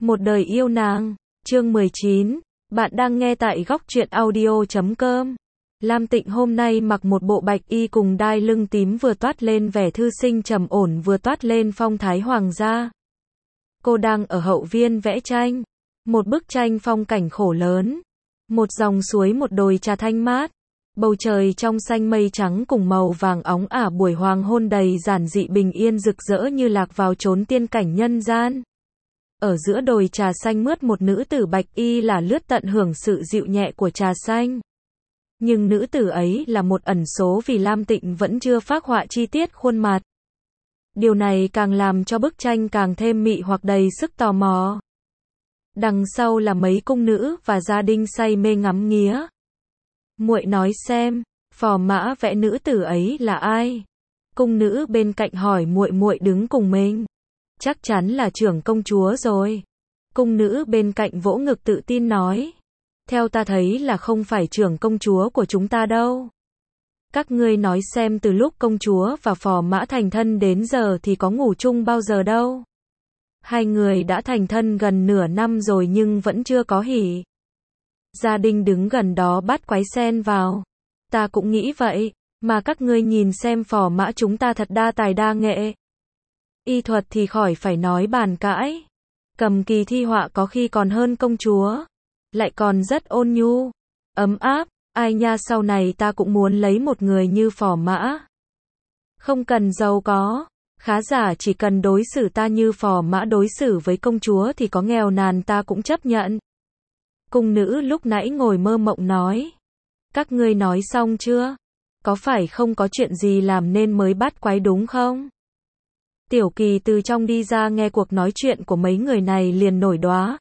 Một đời yêu nàng, chương 19, bạn đang nghe tại góc truyện audio.com. Lam Tịnh hôm nay mặc một bộ bạch y cùng đai lưng tím vừa toát lên vẻ thư sinh trầm ổn vừa toát lên phong thái hoàng gia. Cô đang ở hậu viên vẽ tranh, một bức tranh phong cảnh khổ lớn, một dòng suối một đồi trà thanh mát, bầu trời trong xanh mây trắng cùng màu vàng óng ả buổi hoàng hôn đầy giản dị bình yên rực rỡ như lạc vào chốn tiên cảnh nhân gian. Ở giữa đồi trà xanh mướt một nữ tử bạch y là lướt tận hưởng sự dịu nhẹ của trà xanh. Nhưng nữ tử ấy là một ẩn số vì Lam Tịnh vẫn chưa phác họa chi tiết khuôn mặt. Điều này càng làm cho bức tranh càng thêm mị hoặc đầy sức tò mò. Đằng sau là mấy cung nữ và gia đình say mê ngắm nghía. Muội nói xem, phò mã vẽ nữ tử ấy là ai? Cung nữ bên cạnh hỏi muội đứng cùng mình. Chắc chắn là trưởng công chúa rồi. Cung nữ bên cạnh vỗ ngực tự tin nói. Theo ta thấy là không phải trưởng công chúa của chúng ta đâu. Các ngươi nói xem từ lúc công chúa và phò mã thành thân đến giờ thì có ngủ chung bao giờ đâu. Hai người đã thành thân gần nửa năm rồi nhưng vẫn chưa có hỉ. Gia đình đứng gần đó bắt quái xen vào. Ta cũng nghĩ vậy, mà các ngươi nhìn xem phò mã chúng ta thật đa tài đa nghệ. Y thuật thì khỏi phải nói bàn cãi. Cầm kỳ thi họa có khi còn hơn công chúa. Lại còn rất ôn nhu, ấm áp, ai nha sau này ta cũng muốn lấy một người như phò mã. Không cần giàu có, khá giả chỉ cần đối xử ta như phò mã đối xử với công chúa thì có nghèo nàn ta cũng chấp nhận. Cung nữ lúc nãy ngồi mơ mộng nói. Các ngươi nói xong chưa? Có phải không có chuyện gì làm nên mới bắt quái đúng không? Tiểu Kỳ từ trong đi ra nghe cuộc nói chuyện của mấy người này liền nổi đoá.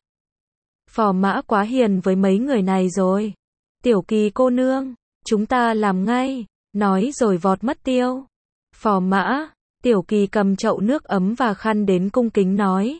Phò mã quá hiền với mấy người này rồi. Tiểu Kỳ cô nương, chúng ta làm ngay, nói rồi vọt mất tiêu. Phò mã, Tiểu Kỳ cầm chậu nước ấm và khăn đến cung kính nói.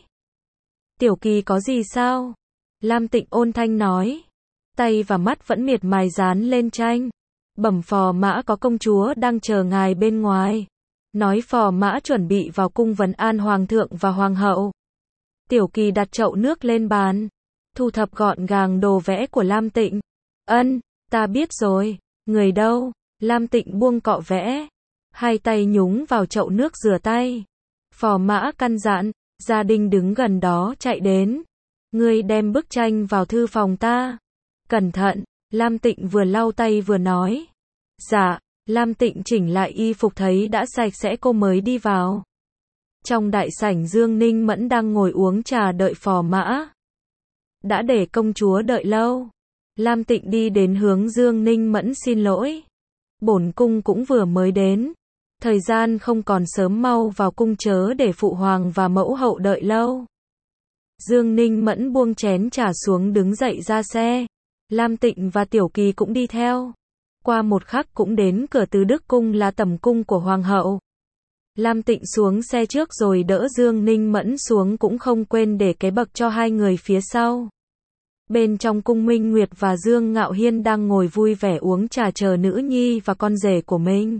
Tiểu Kỳ có gì sao? Lam Tịnh ôn thanh nói. Tay và mắt vẫn miệt mài dán lên tranh. Bẩm phò mã có công chúa đang chờ ngài bên ngoài. Nói phò mã chuẩn bị vào cung vấn an hoàng thượng và hoàng hậu. Tiểu Kỳ đặt chậu nước lên bàn. Thu thập gọn gàng đồ vẽ của Lam Tịnh. Ân, ta biết rồi. Người đâu? Lam Tịnh buông cọ vẽ. Hai tay nhúng vào chậu nước rửa tay. Phò mã căn dặn. Gia đình đứng gần đó chạy đến. Ngươi đem bức tranh vào thư phòng ta. Cẩn thận. Lam Tịnh vừa lau tay vừa nói. Dạ. Lam Tịnh chỉnh lại y phục thấy đã sạch sẽ cô mới đi vào. Trong đại sảnh Dương Ninh Mẫn đang ngồi uống trà đợi phò mã. Đã để công chúa đợi lâu. Lam Tịnh đi đến hướng Dương Ninh Mẫn xin lỗi. Bổn cung cũng vừa mới đến. Thời gian không còn sớm mau vào cung chớ để phụ hoàng và mẫu hậu đợi lâu. Dương Ninh Mẫn buông chén trà xuống đứng dậy ra xe. Lam Tịnh và Tiểu Kỳ cũng đi theo. Qua một khắc cũng đến cửa Từ Đức Cung là tẩm cung của hoàng hậu. Lam Tịnh xuống xe trước rồi đỡ Dương Ninh Mẫn xuống cũng không quên để cái bậc cho hai người phía sau. Bên trong cung Minh Nguyệt và Dương Ngạo Hiên đang ngồi vui vẻ uống trà chờ nữ nhi và con rể của mình.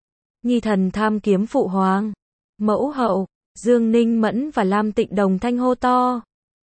Nhi thần tham kiếm phụ hoàng. Mẫu hậu, Dương Ninh Mẫn và Lam Tịnh đồng thanh hô to.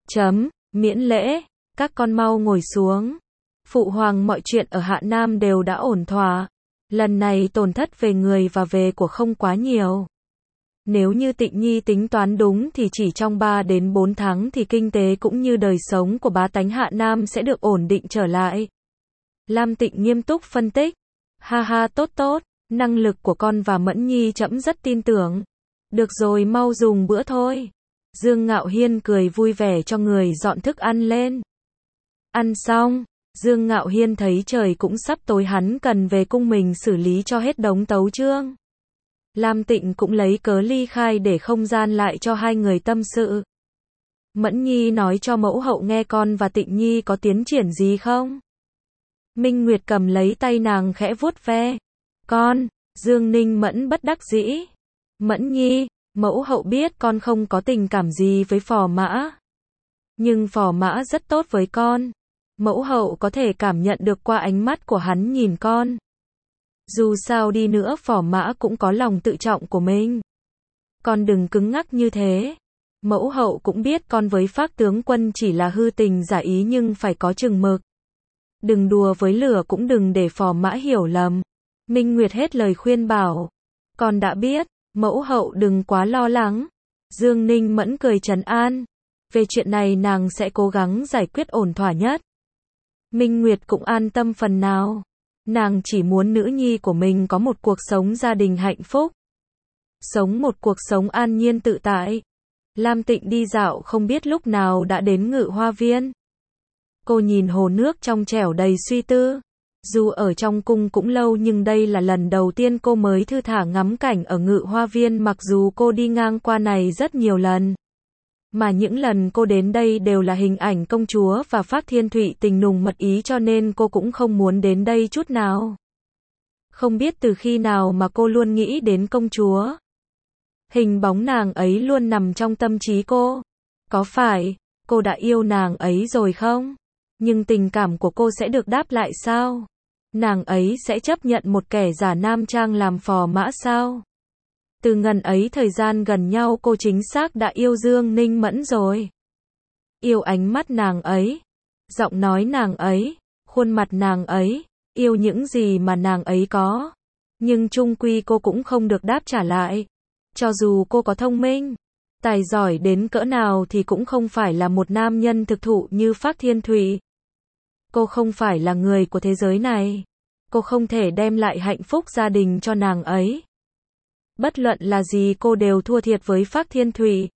Miễn lễ, các con mau ngồi xuống. Phụ hoàng mọi chuyện ở Hạ Nam đều đã ổn thỏa. Lần này tổn thất về người và về của không quá nhiều. Nếu như Tịnh Nhi tính toán đúng thì chỉ trong 3 đến 4 tháng thì kinh tế cũng như đời sống của bá tánh Hạ Nam sẽ được ổn định trở lại. Lam Tịnh nghiêm túc phân tích. Ha ha tốt, năng lực của con và Mẫn Nhi trẫm rất tin tưởng. Được rồi mau dùng bữa thôi. Dương Ngạo Hiên cười vui vẻ cho người dọn thức ăn lên. Ăn xong, Dương Ngạo Hiên thấy trời cũng sắp tối hắn cần về cung mình xử lý cho hết đống tấu chương. Lam Tịnh cũng lấy cớ ly khai để không gian lại cho hai người tâm sự. Mẫn Nhi nói cho mẫu hậu nghe con và Tịnh Nhi có tiến triển gì không? Minh Nguyệt cầm lấy tay nàng khẽ vuốt ve. Con, Dương Ninh Mẫn bất đắc dĩ. Mẫn Nhi, mẫu hậu biết con không có tình cảm gì với phò mã. Nhưng phò mã rất tốt với con. Mẫu hậu có thể cảm nhận được qua ánh mắt của hắn nhìn con. Dù sao đi nữa phò mã cũng có lòng tự trọng của mình. Con đừng cứng ngắc như thế. Mẫu hậu cũng biết con với Phác tướng quân chỉ là hư tình giả ý nhưng phải có chừng mực. Đừng đùa với lửa cũng đừng để Phò Mã hiểu lầm. Minh Nguyệt hết lời khuyên bảo. Con đã biết, mẫu hậu đừng quá lo lắng. Dương Ninh Mẫn cười trấn an. Về chuyện này nàng sẽ cố gắng giải quyết ổn thỏa nhất. Minh Nguyệt cũng an tâm phần nào. Nàng chỉ muốn nữ nhi của mình có một cuộc sống gia đình hạnh phúc. Sống một cuộc sống an nhiên tự tại. Lam Tịnh đi dạo không biết lúc nào đã đến Ngự Hoa Viên. Cô nhìn hồ nước trong trẻo đầy suy tư. Dù ở trong cung cũng lâu nhưng đây là lần đầu tiên cô mới thư thả ngắm cảnh ở Ngự Hoa Viên, mặc dù cô đi ngang qua này rất nhiều lần. Mà những lần cô đến đây đều là hình ảnh công chúa và Phác Thiên Thụy tình nùng mật ý, cho nên cô cũng không muốn đến đây chút nào. Không biết từ khi nào mà cô luôn nghĩ đến công chúa. Hình bóng nàng ấy luôn nằm trong tâm trí cô. Có phải cô đã yêu nàng ấy rồi không? Nhưng tình cảm của cô sẽ được đáp lại sao? Nàng ấy sẽ chấp nhận một kẻ giả nam trang làm phò mã sao? Từ ngần ấy thời gian gần nhau cô chính xác đã yêu Dương Ninh Mẫn rồi. Yêu ánh mắt nàng ấy, giọng nói nàng ấy, khuôn mặt nàng ấy, yêu những gì mà nàng ấy có. Nhưng chung quy cô cũng không được đáp trả lại. Cho dù cô có thông minh, tài giỏi đến cỡ nào thì cũng không phải là một nam nhân thực thụ như Phác Thiên Thụy. Cô không phải là người của thế giới này. Cô không thể đem lại hạnh phúc gia đình cho nàng ấy. Bất luận là gì cô đều thua thiệt với Phác Thiên Thụy.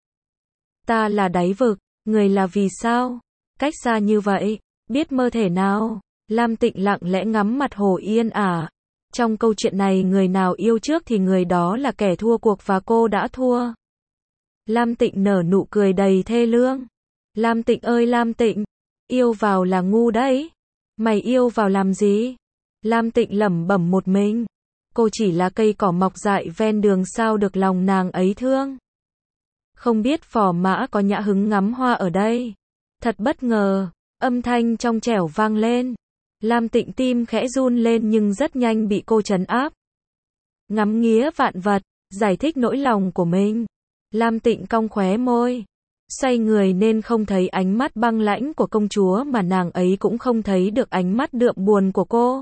Ta là đáy vực, người là vì sao? Cách xa như vậy, biết mơ thể nào? Lam Tịnh lặng lẽ ngắm mặt hồ yên ả. Trong câu chuyện này người nào yêu trước thì người đó là kẻ thua cuộc và cô đã thua. Lam Tịnh nở nụ cười đầy thê lương. Lam Tịnh ơi Lam Tịnh, yêu vào là ngu đấy. Mày yêu vào làm gì? Lam Tịnh lẩm bẩm một mình. Cô chỉ là cây cỏ mọc dại ven đường sao được lòng nàng ấy thương. Không biết Phò Mã có nhã hứng ngắm hoa ở đây. Thật bất ngờ, âm thanh trong trẻo vang lên. Lam Tịnh tim khẽ run lên nhưng rất nhanh bị cô trấn áp. Ngắm nghía vạn vật, giải thích nỗi lòng của mình. Lam Tịnh cong khóe môi. Xoay người nên không thấy ánh mắt băng lãnh của công chúa mà nàng ấy cũng không thấy được ánh mắt đượm buồn của cô.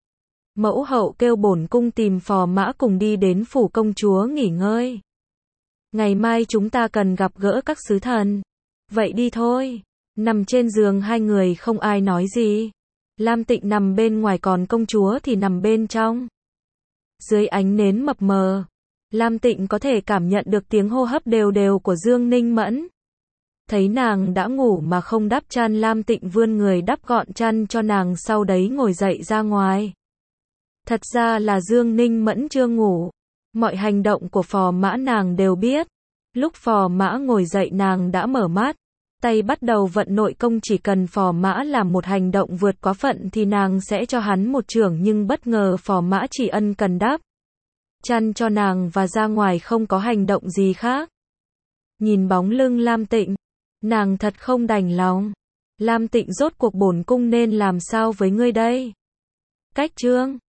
Mẫu hậu kêu bổn cung tìm Phò Mã cùng đi đến phủ công chúa nghỉ ngơi. Ngày mai chúng ta cần gặp gỡ các sứ thần. Vậy đi thôi. Nằm trên giường hai người không ai nói gì. Lam Tịnh nằm bên ngoài còn công chúa thì nằm bên trong. Dưới ánh nến mập mờ, Lam Tịnh có thể cảm nhận được tiếng hô hấp đều đều của Dương Ninh Mẫn. Thấy nàng đã ngủ mà không đắp chăn, Lam Tịnh vươn người đắp gọn chăn cho nàng, sau đấy ngồi dậy ra ngoài. Thật ra là Dương Ninh Mẫn chưa ngủ. Mọi hành động của Phò Mã nàng đều biết. Lúc Phò Mã ngồi dậy nàng đã mở mắt. Tay bắt đầu vận nội công, chỉ cần Phò Mã làm một hành động vượt quá phận thì nàng sẽ cho hắn một chưởng, nhưng bất ngờ Phò Mã chỉ ân cần đắp chăn cho nàng và ra ngoài, không có hành động gì khác. Nhìn bóng lưng Lam Tịnh, nàng thật không đành lòng. Lam Tịnh rốt cuộc bổn cung nên làm sao với ngươi đây? Cách chương